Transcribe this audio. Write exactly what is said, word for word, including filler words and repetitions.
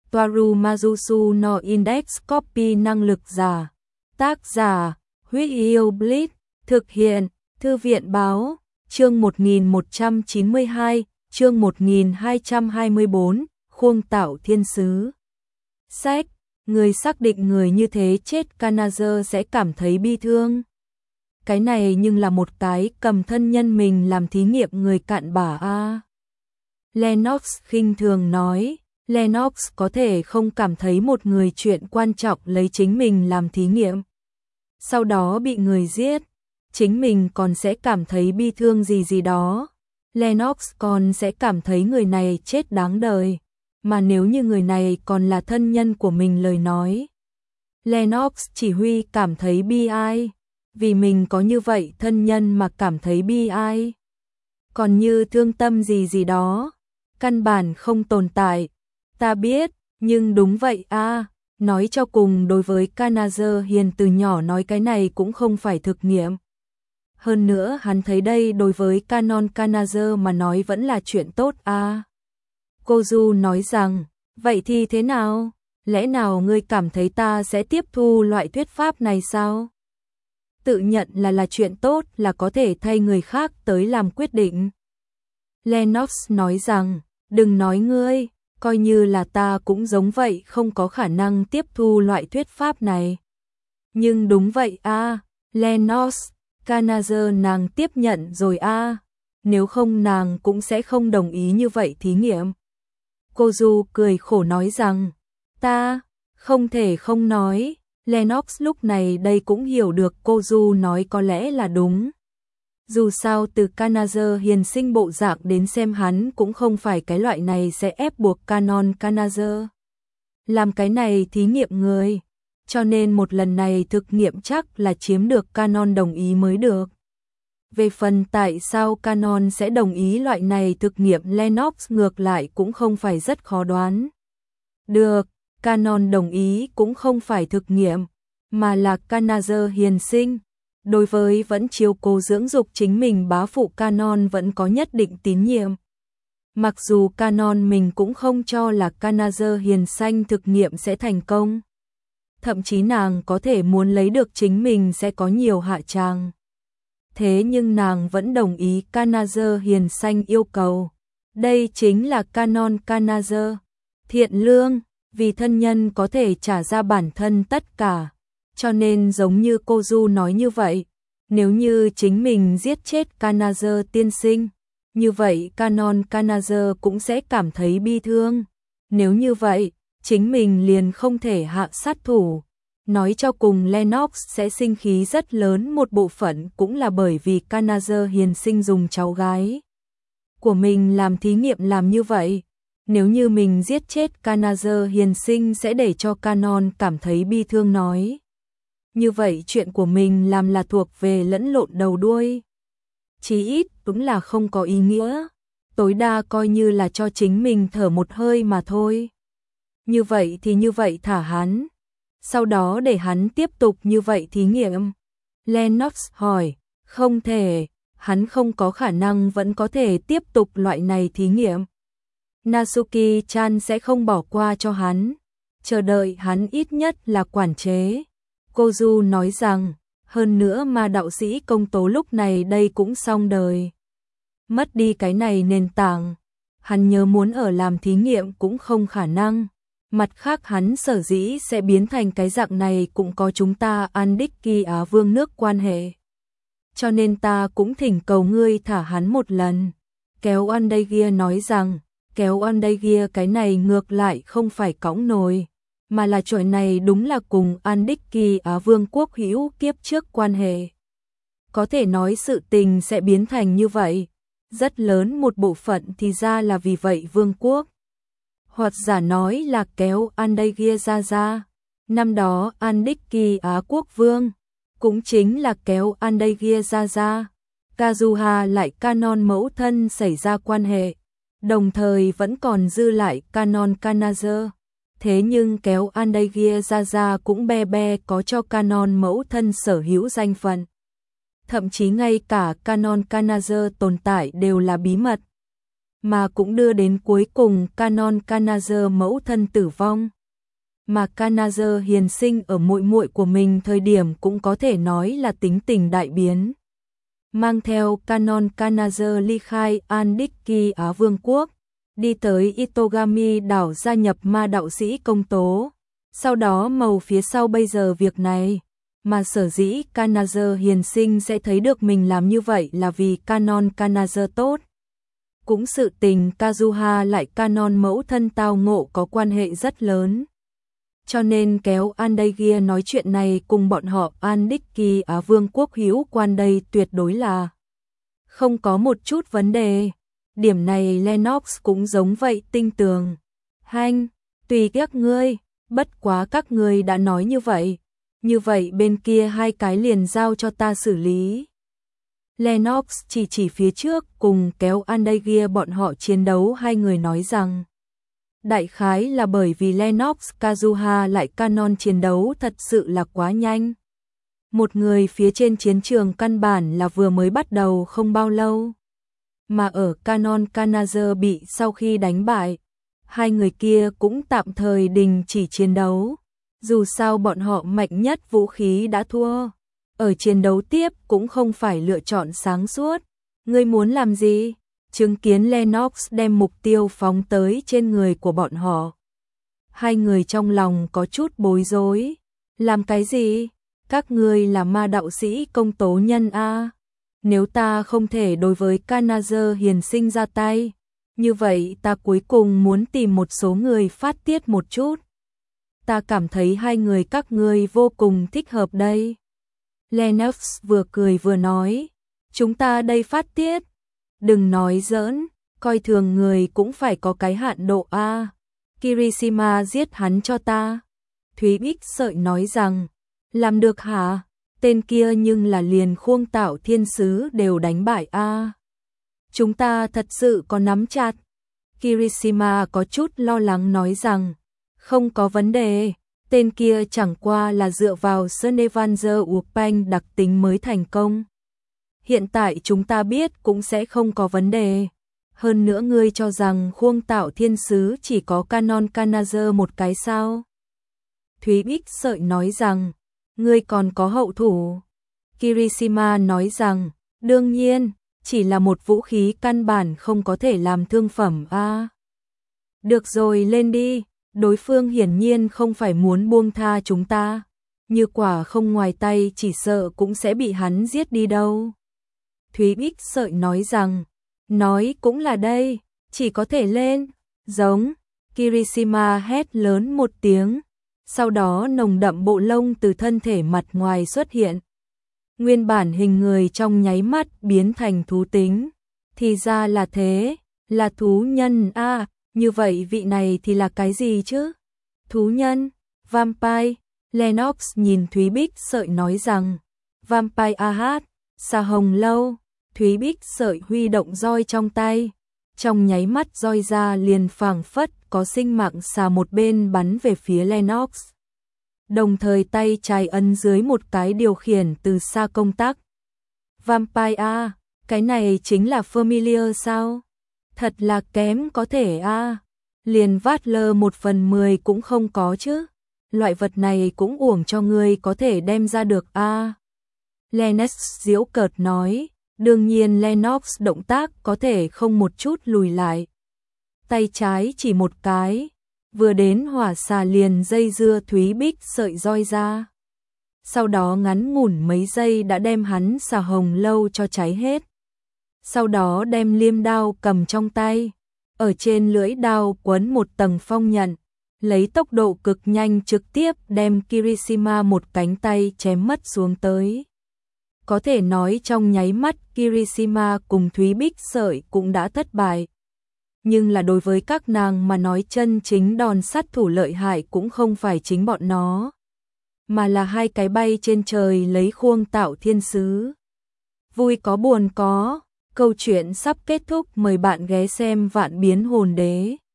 Toaru Majusu no Index Copy năng lực giả. Tác giả, Huyết Yêu Blitz, thực hiện, Thư viện Báo, chương một nghìn một trăm chín mươi hai, chương một nghìn hai trăm hai mươi tư, Khuông Tạo Thiên Sứ. Sách, người xác định người như thế chết Kanazer sẽ cảm thấy bi thương. Cái này nhưng là một cái cầm thân nhân mình làm thí nghiệm người cặn bã a. Lennox khinh thường nói, Lennox có thể không cảm thấy một người chuyện quan trọng lấy chính mình làm thí nghiệm. Sau đó bị người giết, chính mình còn sẽ cảm thấy bi thương gì gì đó. Lennox còn sẽ cảm thấy người này chết đáng đời. Mà nếu như người này còn là thân nhân của mình lời nói, Lennox chỉ huy cảm thấy bi ai. Vì mình có như vậy thân nhân mà cảm thấy bi ai. Còn như thương tâm gì gì đó, căn bản không tồn tại. Ta biết, nhưng đúng vậy a. À, nói cho cùng đối với Kanazer Hiền từ nhỏ nói cái này cũng không phải thực nghiệm. Hơn nữa hắn thấy đây đối với Canon Kanazer mà nói vẫn là chuyện tốt a. À. Kozu nói rằng, vậy thì thế nào? Lẽ nào ngươi cảm thấy ta sẽ tiếp thu loại thuyết pháp này sao? Tự nhận là là chuyện tốt là có thể thay người khác tới làm quyết định. Lennox nói rằng, đừng nói ngươi, coi như là ta cũng giống vậy không có khả năng tiếp thu loại thuyết pháp này. Nhưng đúng vậy a, à, Lennox, Kanazer nàng tiếp nhận rồi a, à, nếu không nàng cũng sẽ không đồng ý như vậy thí nghiệm. Kozu cười khổ nói rằng, ta, không thể không nói. Lennox lúc này đây cũng hiểu được Kozu nói có lẽ là đúng. Dù sao từ Kanazer Hiền sinh bộ dạng đến xem hắn cũng không phải cái loại này sẽ ép buộc Canon Kanazer làm cái này thí nghiệm người. Cho nên một lần này thực nghiệm chắc là chiếm được Canon đồng ý mới được. Về phần tại sao Canon sẽ đồng ý loại này thực nghiệm Lennox ngược lại cũng không phải rất khó đoán. Được. Canon đồng ý cũng không phải thực nghiệm, mà là Kanazer Hiền sinh. Đối với vẫn chiếu cố dưỡng dục chính mình bá phụ Canon vẫn có nhất định tín nhiệm. Mặc dù Canon mình cũng không cho là Kanazer Hiền sanh thực nghiệm sẽ thành công. Thậm chí nàng có thể muốn lấy được chính mình sẽ có nhiều hạ tràng. Thế nhưng nàng vẫn đồng ý Kanazer Hiền sanh yêu cầu. Đây chính là Canon Kanazer. Thiện lương. Vì thân nhân có thể trả ra bản thân tất cả, cho nên giống như Kozu nói như vậy, nếu như chính mình giết chết Kanazer tiên sinh, như vậy Canon Kanazer cũng sẽ cảm thấy bi thương. Nếu như vậy, chính mình liền không thể hạ sát thủ. Nói cho cùng Lennox sẽ sinh khí rất lớn, một bộ phận cũng là bởi vì Kanazer Hiền sinh dùng cháu gái của mình làm thí nghiệm làm như vậy. Nếu như mình giết chết Kanazer Hiền sinh sẽ để cho Canon cảm thấy bi thương nói. Như vậy chuyện của mình làm là thuộc về lẫn lộn đầu đuôi. Chí ít đúng là không có ý nghĩa. Tối đa coi như là cho chính mình thở một hơi mà thôi. Như vậy thì như vậy thả hắn. Sau đó để hắn tiếp tục như vậy thí nghiệm. Lennox hỏi, không thể, hắn không có khả năng vẫn có thể tiếp tục loại này thí nghiệm. Natsuki-chan sẽ không bỏ qua cho hắn, chờ đợi hắn ít nhất là quản chế. Kozu nói rằng, hơn nữa mà đạo sĩ công tố lúc này đây cũng xong đời. Mất đi cái này nền tảng, hắn nhớ muốn ở làm thí nghiệm cũng không khả năng. Mặt khác hắn sở dĩ sẽ biến thành cái dạng này cũng có chúng ta Andiki Á Vương nước quan hệ. Cho nên ta cũng thỉnh cầu ngươi thả hắn một lần. Kéo Andagia nói rằng, kéo Andagia cái này ngược lại không phải cõng nồi, mà là chuyện này đúng là cùng Andiki Á Vương quốc hữu kiếp trước quan hệ. Có thể nói sự tình sẽ biến thành như vậy, rất lớn một bộ phận thì ra là vì vậy vương quốc. Hoặc giả nói là kéo Andagia ra ra, năm đó Andiki Á quốc vương, cũng chính là kéo Andagia ra ra. Kazuha lại Canon mẫu thân xảy ra quan hệ, đồng thời vẫn còn dư lại Canon Kanazer. Thế nhưng kéo Andagia ra ra cũng be be có cho Canon mẫu thân sở hữu danh phận. Thậm chí ngay cả Canon Kanazer tồn tại đều là bí mật. mà cũng đưa đến cuối cùng Canon Kanazer mẫu thân tử vong. Mà Kanazer hiền sinh ở muội muội của mình thời điểm cũng có thể nói là tính tình đại biến. Mang theo Canon Kanazer ly khai Andiki Á Vương quốc, đi tới Itogami đảo gia nhập ma đạo sĩ công tố. Sau đó màu phía sau bây giờ việc này, mà sở dĩ Kanazer hiền sinh sẽ thấy được mình làm như vậy là vì Canon Kanazer tốt. Cũng sự tình Kazuha lại Canon mẫu thân tao ngộ có quan hệ rất lớn. Cho nên kéo Andagia nói chuyện này cùng bọn họ Andiki Á Vương quốc hữu quan đây tuyệt đối là không có một chút vấn đề. Điểm này Lennox cũng giống vậy tinh tường. Hanh, tùy các ngươi, bất quá các ngươi đã nói như vậy. Như vậy bên kia hai cái liền giao cho ta xử lý. Lennox chỉ chỉ phía trước cùng kéo Andagia bọn họ chiến đấu hai người nói rằng. Đại khái là bởi vì Lennox Kazuha lại Canon chiến đấu thật sự là quá nhanh. Một người phía trên chiến trường căn bản là vừa mới bắt đầu không bao lâu. Mà ở Canon Kanazer bị sau khi đánh bại, hai người kia cũng tạm thời đình chỉ chiến đấu. Dù sao bọn họ mạnh nhất vũ khí đã thua. Ở chiến đấu tiếp cũng không phải lựa chọn sáng suốt. Ngươi muốn làm gì? Chứng kiến Lennox đem mục tiêu phóng tới trên người của bọn họ. Hai người trong lòng có chút bối rối. Làm cái gì? Các ngươi là ma đạo sĩ công tố nhân a. Nếu ta không thể đối với Kanazer hiền sinh ra tay, như vậy ta cuối cùng muốn tìm một số người phát tiết một chút. Ta cảm thấy hai người các ngươi vô cùng thích hợp đây. Lennox vừa cười vừa nói, chúng ta đây phát tiết. Đừng nói giỡn, coi thường người cũng phải có cái hạn độ a. Kirishima giết hắn cho ta. Thúy Bích Sợi nói rằng, làm được hả? Tên kia nhưng là liền Khuông Tạo Thiên Sứ đều đánh bại a. Chúng ta thật sự có nắm chặt. Kirishima có chút lo lắng nói rằng, không có vấn đề, tên kia chẳng qua là dựa vào Sunevanzer Upang đặc tính mới thành công. Hiện tại chúng ta biết cũng sẽ không có vấn đề. Hơn nữa ngươi cho rằng Khuông Tạo Thiên Sứ chỉ có Canon Kanazer một cái sao? Thúy Bích Sợi nói rằng, ngươi còn có hậu thủ. Kirishima nói rằng, đương nhiên, chỉ là một vũ khí căn bản không có thể làm thương phẩm a. À. Được rồi, lên đi, đối phương hiển nhiên không phải muốn buông tha chúng ta. Như quả không ngoài tay chỉ sợ cũng sẽ bị hắn giết đi đâu. Thúy Bích Sợi nói rằng, nói cũng là đây, chỉ có thể lên, giống. Kirishima hét lớn một tiếng. Sau đó nồng đậm bộ lông từ thân thể mặt ngoài xuất hiện. Nguyên bản hình người trong nháy mắt biến thành thú tính. Thì ra là thế, là thú nhân a. À, như vậy vị này thì là cái gì chứ? Thú nhân, vampire. Lennox nhìn Thúy Bích Sợi nói rằng, vampire a hát, xà hồng lâu. Thúy Bích Sợi huy động roi trong tay. Trong nháy mắt roi ra liền phảng phất có sinh mạng xà một bên bắn về phía Lennox. Đồng thời tay trái ấn dưới một cái điều khiển từ xa công tắc. Vampire a, cái này chính là familiar sao? Thật là kém có thể a. Liền vát lơ một phần mười cũng không có chứ. Loại vật này cũng uổng cho người có thể đem ra được a. Lennox giễu cợt nói. Đương nhiên Lennox động tác có thể không một chút lùi lại. Tay trái chỉ một cái, vừa đến hỏa xà liền dây dưa Thúy Bích Sợi roi ra. Sau đó ngắn ngủn mấy giây đã đem hắn xà hồng lâu cho cháy hết. Sau đó đem liêm đao cầm trong tay, ở trên lưỡi đao quấn một tầng phong nhận, lấy tốc độ cực nhanh trực tiếp đem Kirishima một cánh tay chém mất xuống tới. Có thể nói trong nháy mắt Kirishima cùng Thúy Bích Sợi cũng đã thất bại. Nhưng là đối với các nàng mà nói chân chính đòn sát thủ lợi hại cũng không phải chính bọn nó, mà là hai cái bay trên trời lấy Khuông Tạo Thiên Sứ. Vui có buồn có, câu chuyện sắp kết thúc, mời bạn ghé xem Vạn Biến Hồn Đế.